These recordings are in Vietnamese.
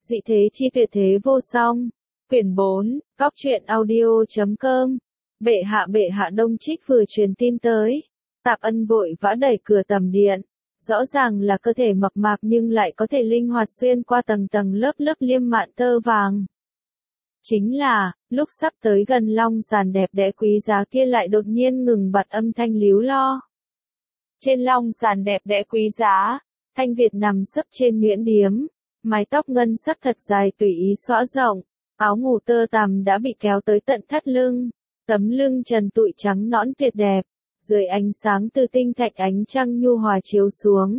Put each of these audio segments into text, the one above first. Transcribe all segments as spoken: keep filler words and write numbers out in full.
Dị thế chi tuyệt thế vô song. Quyển bốn, góc truyện audio chấm com. Bệ hạ bệ hạ Đông Trích vừa truyền tin tới. Tạp Ân vội vã đẩy cửa tầm điện. Rõ ràng là cơ thể mập mạp nhưng lại có thể linh hoạt xuyên qua tầng tầng lớp lớp liêm mạn tơ vàng. Chính là, lúc sắp tới gần long giàn đẹp đẽ quý giá kia lại đột nhiên ngừng bặt âm thanh líu lo. Trên long giàn đẹp đẽ quý giá, Thanh Việt nằm sấp trên nhuyễn điếm, mái tóc ngân sắc thật dài tùy ý xõa rộng, áo ngủ tơ tằm đã bị kéo tới tận thắt lưng, tấm lưng trần trụi trắng nõn tuyệt đẹp, dưới ánh sáng từ tinh thạch ánh trăng nhu hòa chiếu xuống.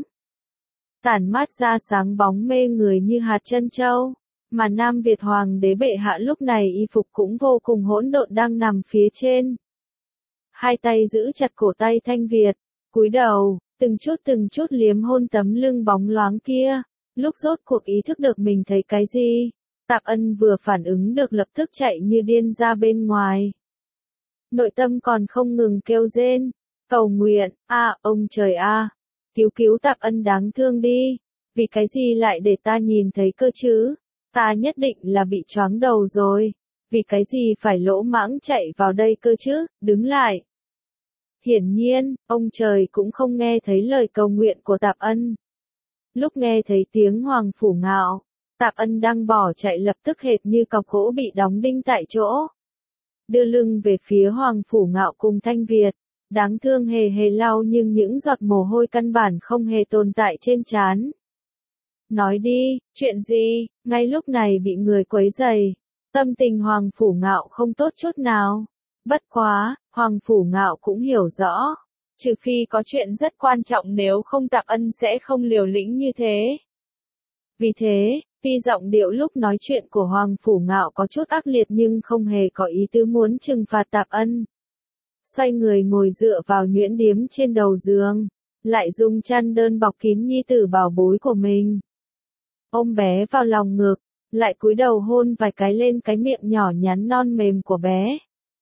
Tản mát ra sáng bóng mê người như hạt trân châu, mà Nam Việt Hoàng đế bệ hạ lúc này y phục cũng vô cùng hỗn độn đang nằm phía trên. Hai tay giữ chặt cổ tay Thanh Việt, cúi đầu, từng chút từng chút liếm hôn tấm lưng bóng loáng kia. Lúc rốt cuộc ý thức được mình thấy cái gì, Tạp Ân vừa phản ứng được lập tức chạy như điên ra bên ngoài. Nội tâm còn không ngừng kêu rên, cầu nguyện, a ông trời a, cứu cứu Tạp Ân đáng thương đi, vì cái gì lại để ta nhìn thấy cơ chứ, ta nhất định là bị choáng đầu rồi, vì cái gì phải lỗ mãng chạy vào đây cơ chứ, đứng lại. Hiển nhiên, ông trời cũng không nghe thấy lời cầu nguyện của Tạp Ân. Lúc nghe thấy tiếng Hoàng Phủ Ngạo, Tạp Ân đang bỏ chạy lập tức hệt như cọc gỗ bị đóng đinh tại chỗ. Đưa lưng về phía Hoàng Phủ Ngạo cùng Thanh Việt, đáng thương hề hề lau nhưng những giọt mồ hôi căn bản không hề tồn tại trên trán. Nói đi, chuyện gì, ngay lúc này bị người quấy rầy, tâm tình Hoàng Phủ Ngạo không tốt chút nào. Bất quá, Hoàng Phủ Ngạo cũng hiểu rõ. Trừ phi có chuyện rất quan trọng nếu không Tạp Ân sẽ không liều lĩnh như thế. Vì thế, tuy giọng điệu lúc nói chuyện của Hoàng Phủ Ngạo có chút ác liệt nhưng không hề có ý tứ muốn trừng phạt Tạp Ân. Xoay người ngồi dựa vào nhuyễn điếm trên đầu giường, lại dùng chăn đơn bọc kín nhi tử bảo bối của mình. Ôm bé vào lòng ngực, lại cúi đầu hôn vài cái lên cái miệng nhỏ nhắn non mềm của bé.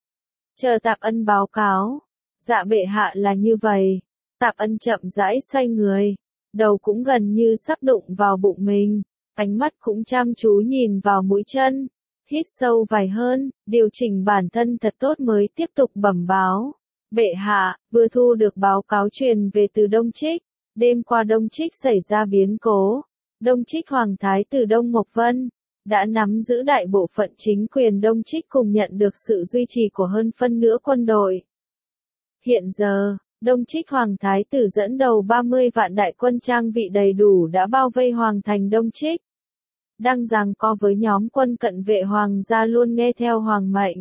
Chờ Tạp Ân báo cáo. Dạ bệ hạ là như vậy. Tạp Ân chậm rãi xoay người, đầu cũng gần như sắp đụng vào bụng mình, ánh mắt cũng chăm chú nhìn vào mũi chân, hít sâu vài hơn, điều chỉnh bản thân thật tốt mới tiếp tục bẩm báo. Bệ hạ, vừa thu được báo cáo truyền về từ Đông Trích, đêm qua Đông Trích xảy ra biến cố, Đông Trích Hoàng Thái tử Đông Mộc Vân đã nắm giữ đại bộ phận chính quyền Đông Trích cùng nhận được sự duy trì của hơn phân nửa quân đội. Hiện giờ, Đông Trích Hoàng Thái tử dẫn đầu ba mươi vạn đại quân trang bị đầy đủ đã bao vây Hoàng thành Đông Trích. Đang giằng co với nhóm quân cận vệ Hoàng gia luôn nghe theo Hoàng mệnh.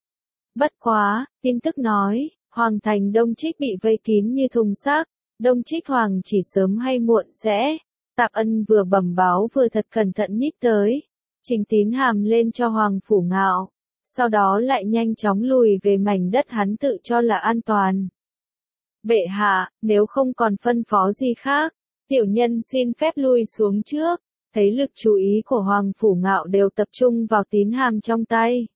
Bất quá, tin tức nói, Hoàng thành Đông Trích bị vây kín như thùng xác, Đông Trích Hoàng chỉ sớm hay muộn sẽ. Tạp Ân vừa bẩm báo vừa thật cẩn thận nhích tới, trình tín hàm lên cho Hoàng Phủ Ngạo. Sau đó lại nhanh chóng lùi về mảnh đất hắn tự cho là an toàn. Bệ hạ, nếu không còn phân phó gì khác, tiểu nhân xin phép lui xuống trước, thấy lực chú ý của Hoàng Phủ Ngạo đều tập trung vào tín hàm trong tay.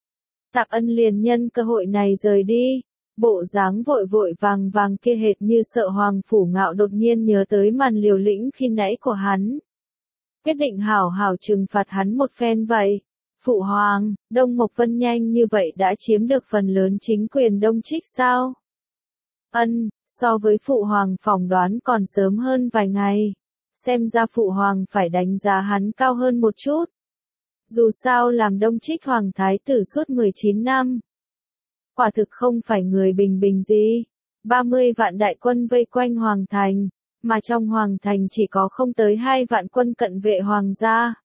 Tạp Ân liền nhân cơ hội này rời đi, bộ dáng vội vội vàng vàng kia hệt như sợ Hoàng Phủ Ngạo đột nhiên nhớ tới màn liều lĩnh khi nãy của hắn. Quyết định hảo hảo trừng phạt hắn một phen vậy. Phụ Hoàng, Đông Mộc Vân nhanh như vậy đã chiếm được phần lớn chính quyền Đông Trích sao? Ân, so với Phụ Hoàng phỏng đoán còn sớm hơn vài ngày. Xem ra Phụ Hoàng phải đánh giá hắn cao hơn một chút. Dù sao làm Đông Trích Hoàng Thái tử suốt mười chín năm. Quả thực không phải người bình bình gì. ba mươi vạn đại quân vây quanh Hoàng thành, mà trong Hoàng thành chỉ có không tới hai vạn quân cận vệ Hoàng gia.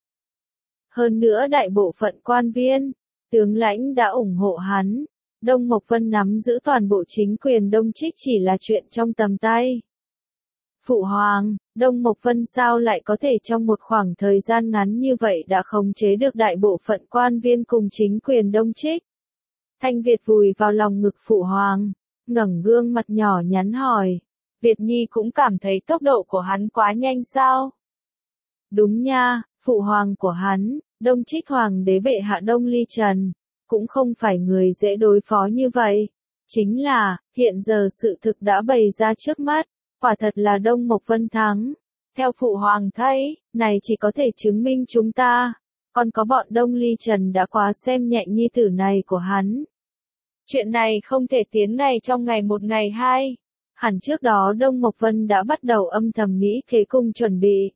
Hơn nữa đại bộ phận quan viên, tướng lãnh đã ủng hộ hắn. Đông Mộc Vân nắm giữ toàn bộ chính quyền Đông Trích chỉ là chuyện trong tầm tay. Phụ Hoàng, Đông Mộc Vân sao lại có thể trong một khoảng thời gian ngắn như vậy đã khống chế được đại bộ phận quan viên cùng chính quyền Đông Trích? Thanh Việt vùi vào lòng ngực Phụ Hoàng, ngẩng gương mặt nhỏ nhắn hỏi. Việt Nhi cũng cảm thấy tốc độ của hắn quá nhanh sao? Đúng nha, Phụ Hoàng của hắn, Đông Trích Hoàng đế bệ hạ Đông Ly Trần, cũng không phải người dễ đối phó như vậy. Chính là, hiện giờ sự thực đã bày ra trước mắt, quả thật là Đông Mộc Vân thắng. Theo phụ hoàng thấy, này chỉ có thể chứng minh chúng ta, còn có bọn Đông Ly Trần đã quá xem nhẹ nhi tử này của hắn. Chuyện này không thể tiến ngày trong ngày một ngày hai. Hẳn trước đó Đông Mộc Vân đã bắt đầu âm thầm nghĩ kế cung chuẩn bị.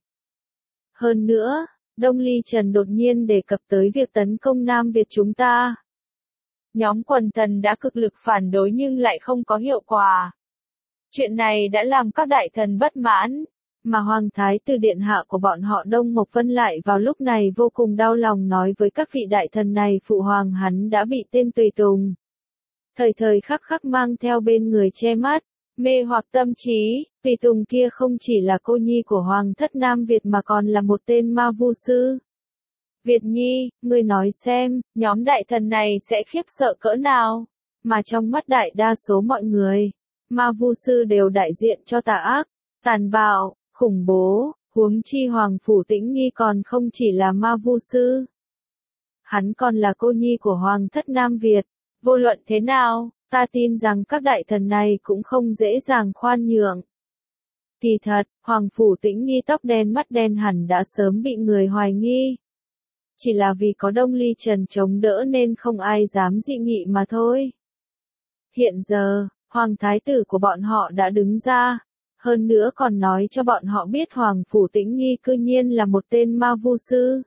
Hơn nữa, Đông Ly Trần đột nhiên đề cập tới việc tấn công Nam Việt chúng ta. Nhóm quần thần đã cực lực phản đối nhưng lại không có hiệu quả. Chuyện này đã làm các đại thần bất mãn, mà Hoàng Thái Tử Điện Hạ của bọn họ Đông Mộc Vân lại vào lúc này vô cùng đau lòng nói với các vị đại thần này phụ hoàng hắn đã bị tên tùy tùng. Thời thời khắc khắc mang theo bên người che mắt, mê hoặc tâm trí, tùy tùng kia không chỉ là cô nhi của Hoàng thất Nam Việt mà còn là một tên ma vu sư. Việt Nhi, ngươi nói xem, nhóm đại thần này sẽ khiếp sợ cỡ nào, mà trong mắt đại đa số mọi người, ma vu sư đều đại diện cho tà ác, tàn bạo, khủng bố, huống chi Hoàng Phủ Tĩnh Nghi còn không chỉ là ma vu sư. Hắn còn là cô nhi của Hoàng thất Nam Việt, vô luận thế nào, ta tin rằng các đại thần này cũng không dễ dàng khoan nhượng. Kỳ thật, Hoàng Phủ Tĩnh Nghi tóc đen mắt đen hẳn đã sớm bị người hoài nghi. Chỉ là vì có Đông Ly Trần chống đỡ nên không ai dám dị nghị mà thôi. Hiện giờ, Hoàng Thái Tử của bọn họ đã đứng ra, hơn nữa còn nói cho bọn họ biết Hoàng Phủ Tĩnh Nghi cư nhiên là một tên ma vu sư.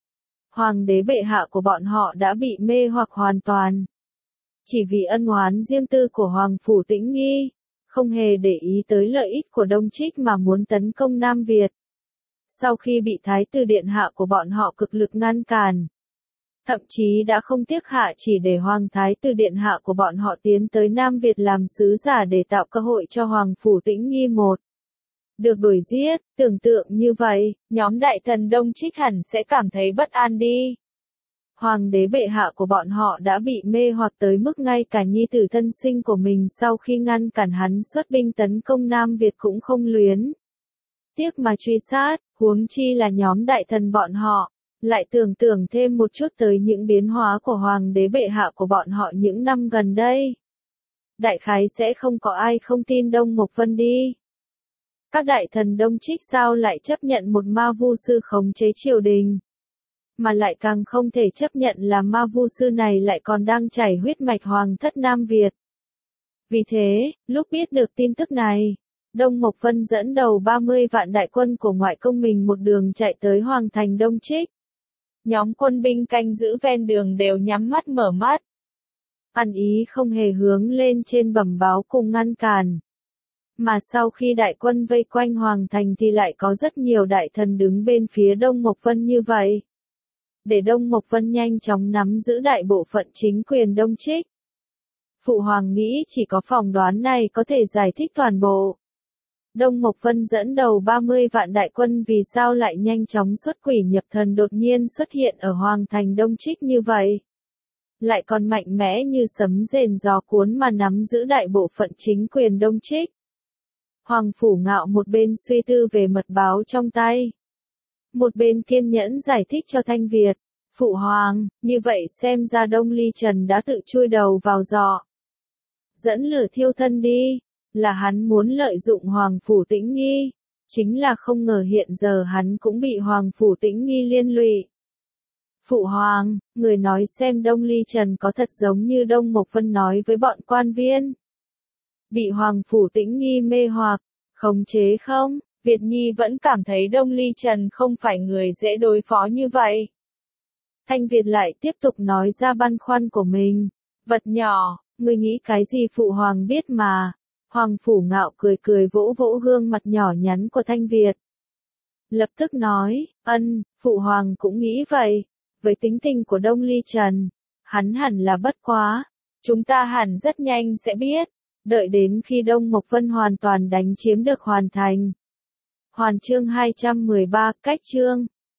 Hoàng đế bệ hạ của bọn họ đã bị mê hoặc hoàn toàn. Chỉ vì ân oán riêng tư của Hoàng Phủ Tĩnh Nghi, không hề để ý tới lợi ích của Đông Trích mà muốn tấn công Nam Việt. Sau khi bị Thái Tử Điện Hạ của bọn họ cực lực ngăn cản, thậm chí đã không tiếc hạ chỉ để Hoàng Thái Tử Điện Hạ của bọn họ tiến tới Nam Việt làm sứ giả để tạo cơ hội cho Hoàng Phủ Tĩnh Nghi một được đuổi giết. Tưởng tượng như vậy, nhóm đại thần Đông Trích hẳn sẽ cảm thấy bất an đi. Hoàng đế bệ hạ của bọn họ đã bị mê hoặc tới mức ngay cả nhi tử thân sinh của mình sau khi ngăn cản hắn xuất binh tấn công Nam Việt cũng không luyến tiếc mà truy sát, huống chi là nhóm đại thần bọn họ. Lại tưởng tượng thêm một chút tới những biến hóa của Hoàng đế bệ hạ của bọn họ những năm gần đây. Đại khái sẽ không có ai không tin Đông Mộc Vân đi. Các đại thần Đông Trích sao lại chấp nhận một ma vu sư khống chế triều đình. Mà lại càng không thể chấp nhận là ma vu sư này lại còn đang chảy huyết mạch Hoàng thất Nam Việt. Vì thế, lúc biết được tin tức này, Đông Mộc Vân dẫn đầu ba mươi vạn đại quân của ngoại công mình một đường chạy tới Hoàng thành Đông Trích. Nhóm quân binh canh giữ ven đường đều nhắm mắt mở mắt. Ăn ý không hề hướng lên trên bẩm báo cùng ngăn cản. Mà sau khi đại quân vây quanh Hoàng thành thì lại có rất nhiều đại thần đứng bên phía Đông Mộc Vân như vậy. Để Đông Mộc Vân nhanh chóng nắm giữ đại bộ phận chính quyền Đông Trích. Phụ hoàng nghĩ chỉ có phỏng đoán này có thể giải thích toàn bộ. Đông Mộc Vân dẫn đầu ba mươi vạn đại quân vì sao lại nhanh chóng xuất quỷ nhập thần đột nhiên xuất hiện ở Hoàng thành Đông Trích như vậy. Lại còn mạnh mẽ như sấm rền gió cuốn mà nắm giữ đại bộ phận chính quyền Đông Trích. Hoàng Phủ Ngạo một bên suy tư về mật báo trong tay. Một bên kiên nhẫn giải thích cho Thanh Việt. Phụ hoàng, như vậy xem ra Đông Ly Trần đã tự chui đầu vào giỏ. Dẫn lửa thiêu thân đi. Là hắn muốn lợi dụng Hoàng Phủ Tĩnh Nghi. Chính là không ngờ hiện giờ hắn cũng bị Hoàng Phủ Tĩnh Nghi liên lụy. Phụ hoàng, người nói xem Đông Ly Trần có thật giống như Đông Mộc Vân nói với bọn quan viên. Bị Hoàng Phủ Tĩnh Nghi mê hoặc, khống chế không? Việt Nhi vẫn cảm thấy Đông Ly Trần không phải người dễ đối phó như vậy. Thanh Việt lại tiếp tục nói ra băn khoăn của mình. Vật nhỏ, người nghĩ cái gì phụ hoàng biết mà. Hoàng Phủ Ngạo cười cười vỗ vỗ gương mặt nhỏ nhắn của Thanh Việt. Lập tức nói, ân, phụ hoàng cũng nghĩ vậy. Với tính tình của Đông Ly Trần, hắn hẳn là bất quá. Chúng ta hẳn rất nhanh sẽ biết. Đợi đến khi Đông Mộc Vân hoàn toàn đánh chiếm được hoàn thành. Hoàn chương hai trăm mười ba, cách chương.